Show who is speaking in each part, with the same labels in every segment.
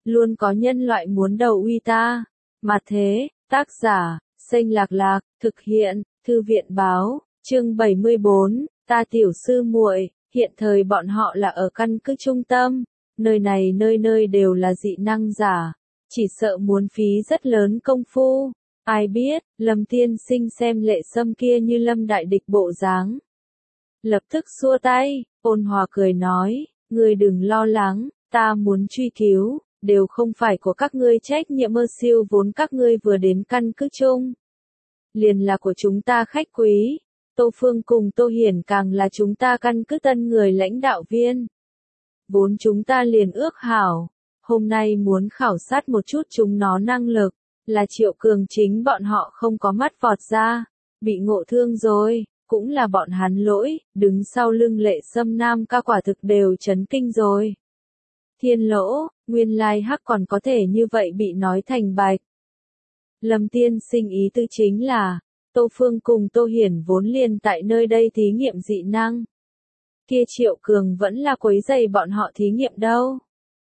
Speaker 1: luôn có nhân loại muốn đầu uy ta. Mà thế, tác giả, Xanh Lạc Lạc, thực hiện, Thư viện báo, chương 74, ta tiểu sư muội, hiện thời bọn họ là ở căn cứ trung tâm, nơi này nơi nơi đều là dị năng giả, chỉ sợ muốn phí rất lớn công phu. Ai biết, Lâm tiên sinh xem Lệ Sâm kia như Lâm đại địch bộ dáng. Lập tức xua tay, ôn hòa cười nói, ngươi đừng lo lắng, ta muốn truy cứu, đều không phải của các ngươi trách nhiệm mơ siêu vốn các ngươi vừa đến căn cứ chung. Liền là của chúng ta khách quý, Tô Phương cùng Tô Hiển càng là chúng ta căn cứ tân người lãnh đạo viên. Vốn chúng ta liền ước hảo, hôm nay muốn khảo sát một chút chúng nó năng lực, là Triệu Cường chính bọn họ không có mắt vọt ra, bị ngộ thương rồi, cũng là bọn hắn lỗi, đứng sau lưng Lệ Sâm Nam ca quả thực đều chấn kinh rồi. Thiên lỗ, nguyên lai hắc còn có thể như vậy bị nói thành bạch. Lâm tiên sinh ý tư chính là, Tô Phương cùng Tô Hiển vốn liền tại nơi đây thí nghiệm dị năng. Kia Triệu Cường vẫn là quấy rầy bọn họ thí nghiệm đâu.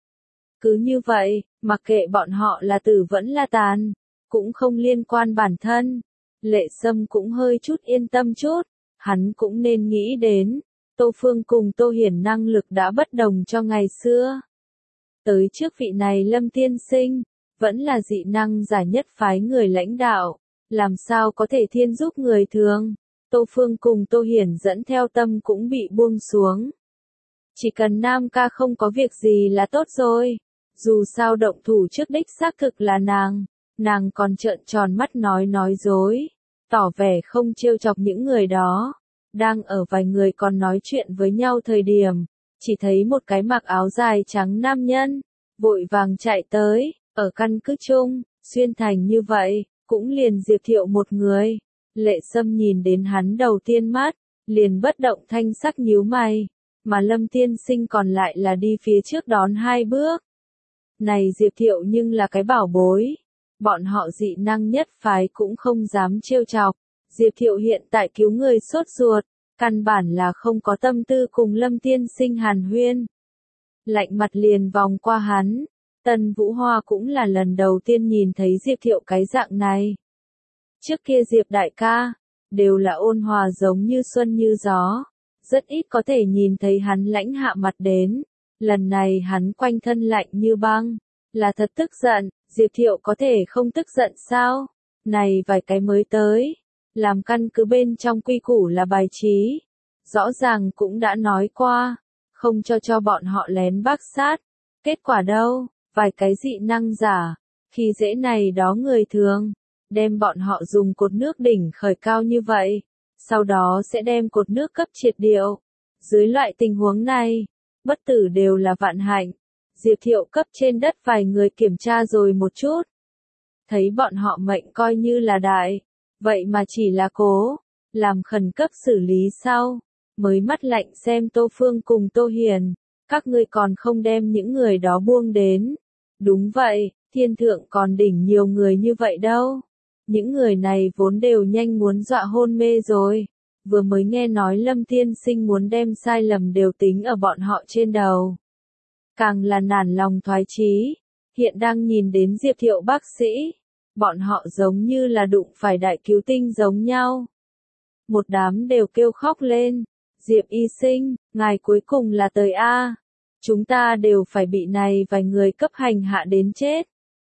Speaker 1: Cứ như vậy, mặc kệ bọn họ là tử vẫn là tàn, cũng không liên quan bản thân. Lệ Sâm cũng hơi chút yên tâm chút, hắn cũng nên nghĩ đến, Tô Phương cùng Tô Hiển năng lực đã bất đồng cho ngày xưa. Tới trước vị này Lâm tiên sinh, vẫn là dị năng giả nhất phái người lãnh đạo, làm sao có thể thiên giúp người thường. Tô Phương cùng Tô Hiển dẫn theo tâm cũng bị buông xuống. Chỉ cần Nam ca không có việc gì là tốt rồi, dù sao động thủ trước đích xác thực là nàng còn trợn tròn mắt nói dối, tỏ vẻ không trêu chọc những người đó. Đang ở vài người còn nói chuyện với nhau thời điểm, chỉ thấy một cái mặc áo dài trắng nam nhân, vội vàng chạy tới, ở căn cứ chung, xuyên thành như vậy, cũng liền Diệp Thiệu một người. Lệ Sâm nhìn đến hắn đầu tiên mắt, liền bất động thanh sắc nhíu mày, mà Lâm tiên sinh còn lại là đi phía trước đón hai bước. Này Diệp Thiệu nhưng là cái bảo bối, bọn họ dị năng nhất phái cũng không dám trêu chọc. Diệp Thiệu hiện tại cứu người sốt ruột, căn bản là không có tâm tư cùng Lâm tiên sinh hàn huyên. Lạnh mặt liền vòng qua hắn, Tần Vũ Hoa cũng là lần đầu tiên nhìn thấy Diệp Thiệu cái dạng này. Trước kia Diệp đại ca, đều là ôn hòa giống như xuân như gió, rất ít có thể nhìn thấy hắn lãnh hạ mặt đến. Lần này hắn quanh thân lạnh như băng, là thật tức giận. Diệp Thiệu có thể không tức giận sao? Này vài cái mới tới, làm căn cứ bên trong quy củ là bài trí, rõ ràng cũng đã nói qua, không cho bọn họ lén bác sát. Kết quả đâu, vài cái dị năng giả, khi dễ này đó người thường, đem bọn họ dùng cột nước đỉnh khởi cao như vậy, sau đó sẽ đem cột nước cấp triệt điệu. Dưới loại tình huống này, bất tử đều là vạn hạnh. Diệp Thiệu cấp trên đất vài người kiểm tra rồi một chút. Thấy bọn họ mệnh coi như là đại, vậy mà chỉ là cố, làm khẩn cấp xử lý sau, mới mắt lạnh xem Tô Phương cùng Tô Hiền, các ngươi còn không đem những người đó buông đến. Đúng vậy, thiên thượng còn đỉnh nhiều người như vậy đâu. Những người này vốn đều nhanh muốn dọa hôn mê rồi, vừa mới nghe nói Lâm tiên sinh muốn đem sai lầm đều tính ở bọn họ trên đầu. Càng là nản lòng thoái chí, hiện đang nhìn đến Diệp Thiệu bác sĩ, bọn họ giống như là đụng phải đại cứu tinh giống nhau. Một đám đều kêu khóc lên, Diệp y sinh, ngài cuối cùng là tới A, chúng ta đều phải bị này vài người cấp hành hạ đến chết.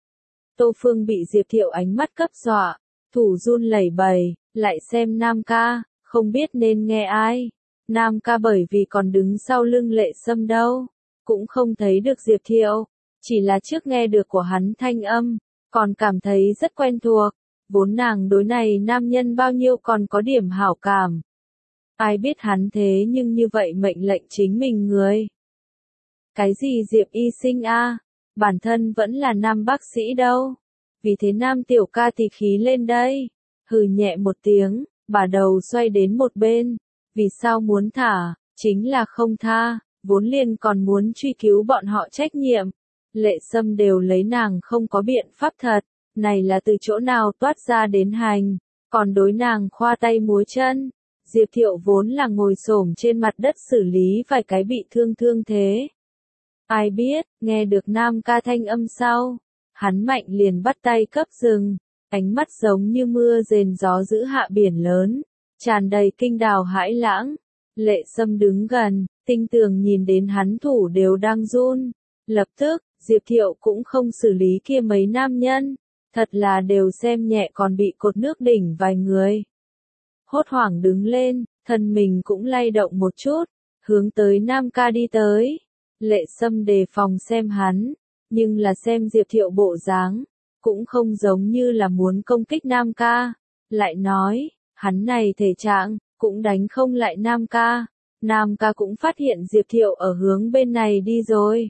Speaker 1: Tô Phương bị Diệp Thiệu ánh mắt cấp dọa, thủ run lẩy bẩy, lại xem Nam ca, không biết nên nghe ai. Nam ca bởi vì còn đứng sau lưng Lệ Sâm đâu, cũng không thấy được Diệp Thiệu, chỉ là trước nghe được của hắn thanh âm, còn cảm thấy rất quen thuộc, vốn nàng đối này nam nhân bao nhiêu còn có điểm hảo cảm. Ai biết hắn thế nhưng như vậy mệnh lệnh chính mình người. Cái gì Diệp y sinh a, bản thân vẫn là nam bác sĩ đâu, vì thế Nam tiểu ca thì khí lên đây, hừ nhẹ một tiếng, bà đầu xoay đến một bên, vì sao muốn thả, chính là không tha. Vốn liền còn muốn truy cứu bọn họ trách nhiệm. Lệ Sâm đều lấy nàng không có biện pháp thật, này là từ chỗ nào toát ra đến hành, còn đối nàng khoa tay múa chân. Diệp Thiệu vốn là ngồi xổm trên mặt đất xử lý vài cái bị thương thế. Ai biết, nghe được Nam ca thanh âm sau, hắn mạnh liền bắt tay cấp dừng, ánh mắt giống như mưa rền gió giữ hạ biển lớn, tràn đầy kinh đào hãi lãng. Lệ Sâm đứng gần, tinh tường nhìn đến hắn thủ đều đang run. Lập tức, Diệp Thiệu cũng không xử lý kia mấy nam nhân, thật là đều xem nhẹ còn bị cột nước đỉnh vài người. Hốt hoảng đứng lên, thân mình cũng lay động một chút, hướng tới Nam ca đi tới. Lệ Sâm đề phòng xem hắn, nhưng là xem Diệp Thiệu bộ dáng, cũng không giống như là muốn công kích Nam ca. Lại nói, hắn này thể trạng, cũng đánh không lại Nam ca. Nam ca cũng phát hiện Diệp Thiệu ở hướng bên này đi rồi.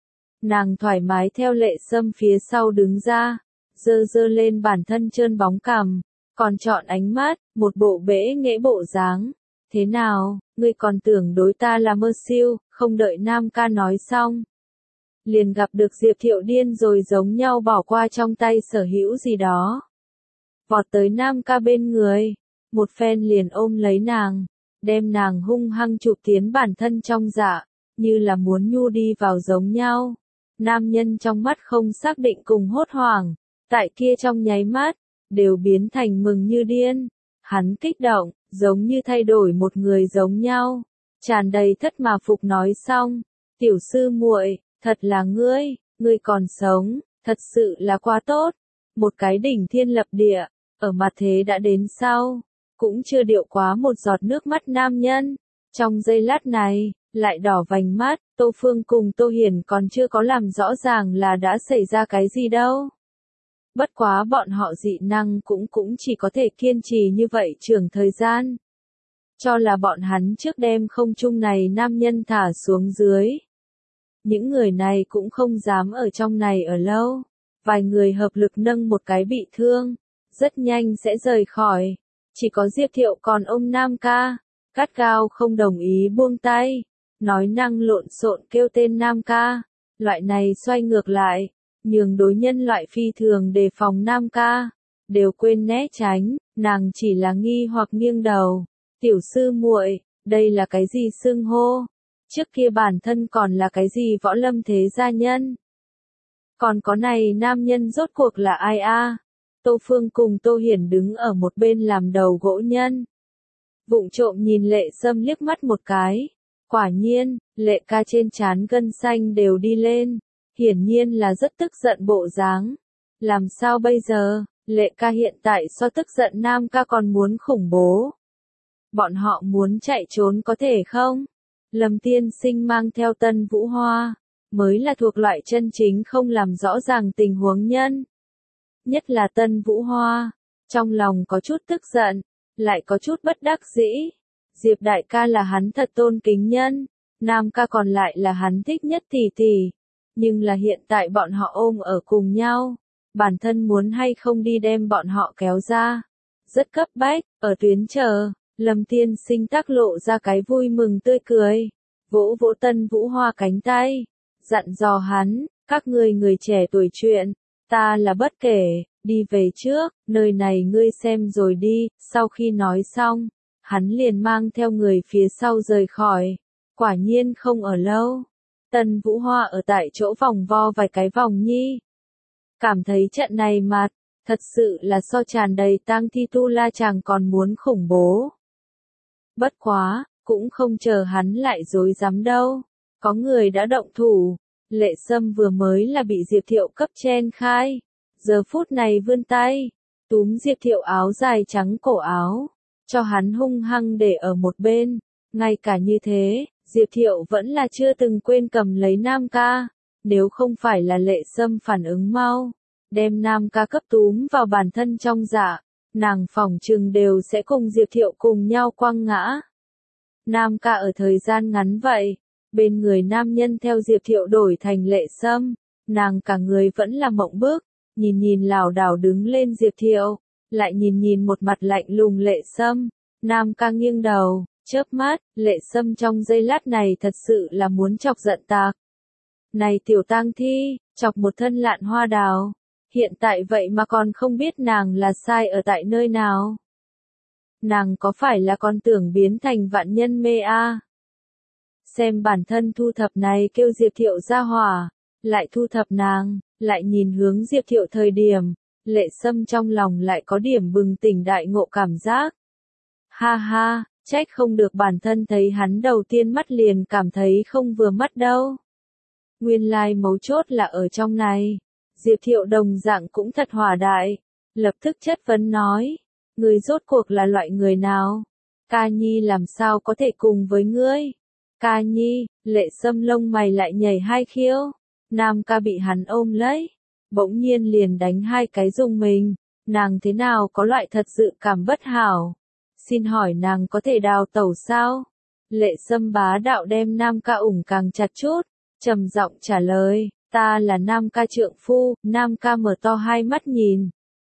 Speaker 1: Nàng thoải mái theo Lệ Sâm phía sau đứng ra, dơ dơ lên bản thân trơn bóng cằm, còn chọn ánh mắt, một bộ bẽ nghễ bộ dáng. Thế nào, ngươi còn tưởng đối ta là mơ siêu, không đợi Nam ca nói xong. Liền gặp được Diệp Thiệu điên rồi giống nhau bỏ qua trong tay sở hữu gì đó. Vọt tới Nam ca bên người, một phen liền ôm lấy nàng, đem nàng hung hăng chụp tiến bản thân trong dạ, như là muốn nhu đi vào giống nhau. Nam nhân trong mắt không xác định cùng hốt hoảng, tại kia trong nháy mắt, đều biến thành mừng như điên. Hắn kích động, giống như thay đổi một người giống nhau, tràn đầy thất mà phục nói xong, tiểu sư muội, thật là ngươi còn sống, thật sự là quá tốt. Một cái đỉnh thiên lập địa, ở mặt thế đã đến sau, cũng chưa điệu quá một giọt nước mắt nam nhân. Trong giây lát này, lại đỏ vành mắt, Tô Phương cùng Tô Hiển còn chưa có làm rõ ràng là đã xảy ra cái gì đâu. Bất quá bọn họ dị năng cũng chỉ có thể kiên trì như vậy trường thời gian. Cho là bọn hắn trước đêm không trung này nam nhân thả xuống dưới. Những người này cũng không dám ở trong này ở lâu. Vài người hợp lực nâng một cái bị thương, rất nhanh sẽ rời khỏi. Chỉ có Diệp Thiệu còn ôm Nam ca, gắt gao không đồng ý buông tay, nói năng lộn xộn kêu tên Nam ca. Loại này xoay ngược lại, nhường đối nhân loại phi thường đề phòng Nam ca, đều quên né tránh, nàng chỉ là nghi hoặc nghiêng đầu. Tiểu sư muội, đây là cái gì xưng hô? Trước kia bản thân còn là cái gì võ lâm thế gia nhân? Còn có này nam nhân rốt cuộc là ai a? Tô Phương cùng Tô Hiển đứng ở một bên làm đầu gỗ nhân. Vụng trộm nhìn Lệ Sâm liếc mắt một cái. Quả nhiên, Lệ ca trên trán gân xanh đều đi lên. Hiển nhiên là rất tức giận bộ dáng. Làm sao bây giờ, Lệ ca hiện tại so tức giận Nam ca còn muốn khủng bố. Bọn họ muốn chạy trốn có thể không? Lâm tiên sinh mang theo Tân Vũ Hoa, mới là thuộc loại chân chính không làm rõ ràng tình huống nhân. Nhất là Tân Vũ Hoa, trong lòng có chút tức giận, lại có chút bất đắc dĩ. Diệp đại ca là hắn thật tôn kính nhân, Nam ca còn lại là hắn thích nhất tỷ tỷ. Nhưng là hiện tại bọn họ ôm ở cùng nhau, bản thân muốn hay không đi đem bọn họ kéo ra. Rất cấp bách, ở tuyến chờ, Lâm tiên sinh tác lộ ra cái vui mừng tươi cười, vỗ vỗ Tân Vũ Hoa cánh tay, dặn dò hắn, các ngươi người trẻ tuổi chuyện, ta là bất kể, đi về trước, nơi này ngươi xem rồi đi. Sau khi nói xong, hắn liền mang theo người phía sau rời khỏi, quả nhiên không ở lâu. Tân Vũ Hoa ở tại chỗ vòng vo vài cái vòng nhi. Cảm thấy trận này mặt, thật sự là so tràn đầy tang thi tu la chàng còn muốn khủng bố. Bất quá, cũng không chờ hắn lại dối dám đâu. Có người đã động thủ, Lệ Sâm vừa mới là bị Diệp Thiệu cấp chen khai. Giờ phút này vươn tay, túm Diệp Thiệu áo dài trắng cổ áo, cho hắn hung hăng để ở một bên. Ngay cả như thế, Diệp Thiệu vẫn là chưa từng quên cầm lấy Nam ca. Nếu không phải là Lệ Sâm phản ứng mau, đem Nam ca cấp túm vào bản thân trong dạ, nàng phỏng chừng đều sẽ cùng Diệp Thiệu cùng nhau quăng ngã. Nam ca ở thời gian ngắn vậy, bên người nam nhân theo Diệp Thiệu đổi thành Lệ Sâm, nàng cả người vẫn là mộng bức, nhìn lảo đảo đứng lên Diệp Thiệu, lại nhìn một mặt lạnh lùng Lệ Sâm. Nam ca nghiêng đầu, chớp mắt, Lệ Sâm trong giây lát này thật sự là muốn chọc giận tạc. Này tiểu tang thi, chọc một thân lạn hoa đào, hiện tại vậy mà còn không biết nàng là sai ở tại nơi nào. Nàng có phải là con tưởng biến thành vạn nhân mê a? xem bản thân thu thập này kêu Diệp Thiệu ra hỏa, lại thu thập nàng, lại nhìn hướng Diệp Thiệu thời điểm, Lệ Sâm trong lòng lại có điểm bừng tỉnh đại ngộ cảm giác. Ha ha, trách không được bản thân thấy hắn đầu tiên mắt liền cảm thấy không vừa mắt đâu. Nguyên lai mấu chốt là ở trong này. Diệp Thiệu đồng dạng cũng thật hòa đại, lập tức chất vấn nói, ngươi rốt cuộc là loại người nào? Ca Nhi làm sao có thể cùng với ngươi? Ca Nhi, Lệ Sâm lông mày lại nhảy hai khiêu, Nam ca bị hắn ôm lấy, bỗng nhiên liền đánh hai cái rung mình, nàng thế nào có loại thật sự cảm bất hảo? Xin hỏi nàng có thể đào tẩu sao? Lệ Sâm bá đạo đem Nam ca ủng càng chặt chút, trầm giọng trả lời, ta là Nam ca trượng phu. Nam ca mở to hai mắt nhìn.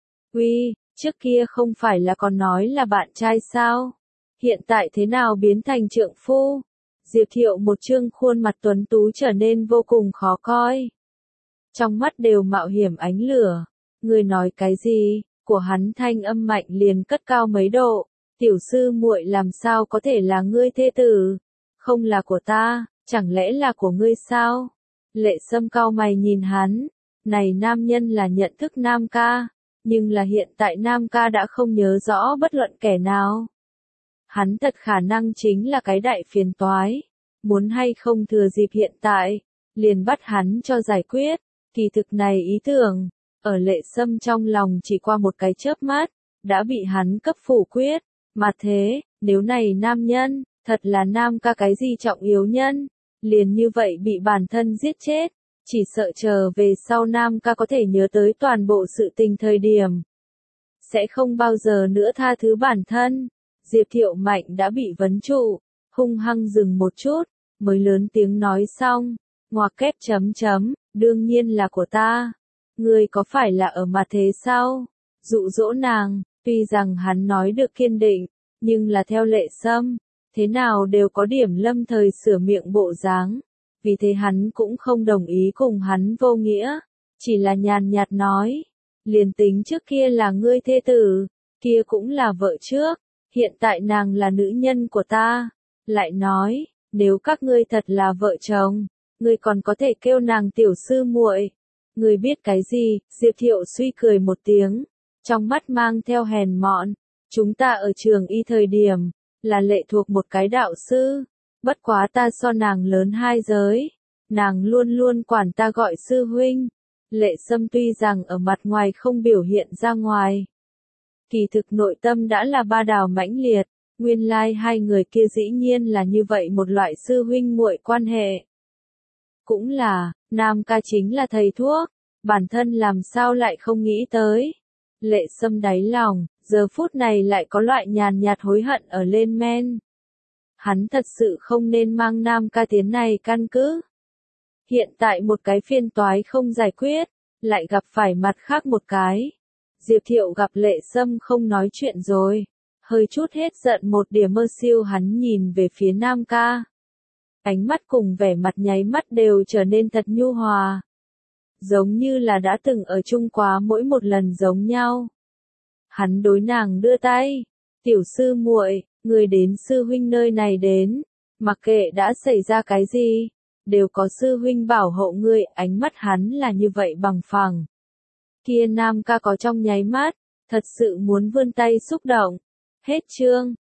Speaker 1: Uy, trước kia không phải là còn nói là bạn trai sao? Hiện tại thế nào biến thành trượng phu? Diệp Thiệu một trương khuôn mặt tuấn tú trở nên vô cùng khó coi. Trong mắt đều mạo hiểm ánh lửa. Người nói cái gì? Của hắn thanh âm mạnh liền cất cao mấy độ. Tiểu sư muội làm sao có thể là ngươi thê tử? Không là của ta, chẳng lẽ là của ngươi sao? Lệ Sâm cau mày nhìn hắn. Này nam nhân là nhận thức Nam ca. Nhưng là hiện tại Nam ca đã không nhớ rõ bất luận kẻ nào. Hắn thật khả năng chính là cái đại phiền toái. Muốn hay không thừa dịp hiện tại, liền bắt hắn cho giải quyết. Kỳ thực này ý tưởng, ở Lệ Sâm trong lòng chỉ qua một cái chớp mắt, đã bị hắn cấp phủ quyết. Mà thế, nếu này nam nhân, thật là Nam ca cái gì trọng yếu nhân, liền như vậy bị bản thân giết chết. Chỉ sợ chờ về sau Nam ca có thể nhớ tới toàn bộ sự tình thời điểm. Sẽ không bao giờ nữa tha thứ bản thân. Diệp Thiệu Mạnh đã bị vấn trụ, hung hăng dừng một chút, mới lớn tiếng nói xong, ngoặc kép chấm chấm, đương nhiên là của ta. Ngươi có phải là ở mặt thế sao? Dụ dỗ nàng, tuy rằng hắn nói được kiên định, nhưng là theo Lệ Sâm, thế nào đều có điểm lâm thời sửa miệng bộ dáng. Vì thế hắn cũng không đồng ý cùng hắn vô nghĩa, chỉ là nhàn nhạt nói, liền tính trước kia là ngươi thê tử, kia cũng là vợ trước, hiện tại nàng là nữ nhân của ta. Lại nói, nếu các ngươi thật là vợ chồng, ngươi còn có thể kêu nàng tiểu sư muội. Ngươi biết cái gì? Diệp Thiệu suy cười một tiếng, trong mắt mang theo hèn mọn. Chúng ta ở trường y thời điểm, là lệ thuộc một cái đạo sư. Bất quá ta so nàng lớn 2 giới, nàng luôn luôn quản ta gọi sư huynh. Lệ Sâm tuy rằng ở mặt ngoài không biểu hiện ra ngoài, kỳ thực nội tâm đã là ba đào mãnh liệt, nguyên lai hai người kia dĩ nhiên là như vậy một loại sư huynh muội quan hệ. Cũng là, Nam ca chính là thầy thuốc, bản thân làm sao lại không nghĩ tới. Lệ Sâm đáy lòng, giờ phút này lại có loại nhàn nhạt hối hận ở lên men. Hắn thật sự không nên mang Nam ca tiến này căn cứ. Hiện tại một cái phiên toái không giải quyết, lại gặp phải mặt khác một cái. Diệp Thiệu gặp Lệ Sâm không nói chuyện rồi, hơi chút hết giận một điểm mơ siêu hắn nhìn về phía Nam ca. Ánh mắt cùng vẻ mặt nháy mắt đều trở nên thật nhu hòa. Giống như là đã từng ở chung quá mỗi một lần giống nhau. Hắn đối nàng đưa tay, tiểu sư muội, người đến sư huynh nơi này đến, mặc kệ đã xảy ra cái gì, đều có sư huynh bảo hộ ngươi. Ánh mắt hắn là như vậy bằng phẳng. Kia Nam ca có trong nháy mắt, thật sự muốn vươn tay xúc động. Hết chương.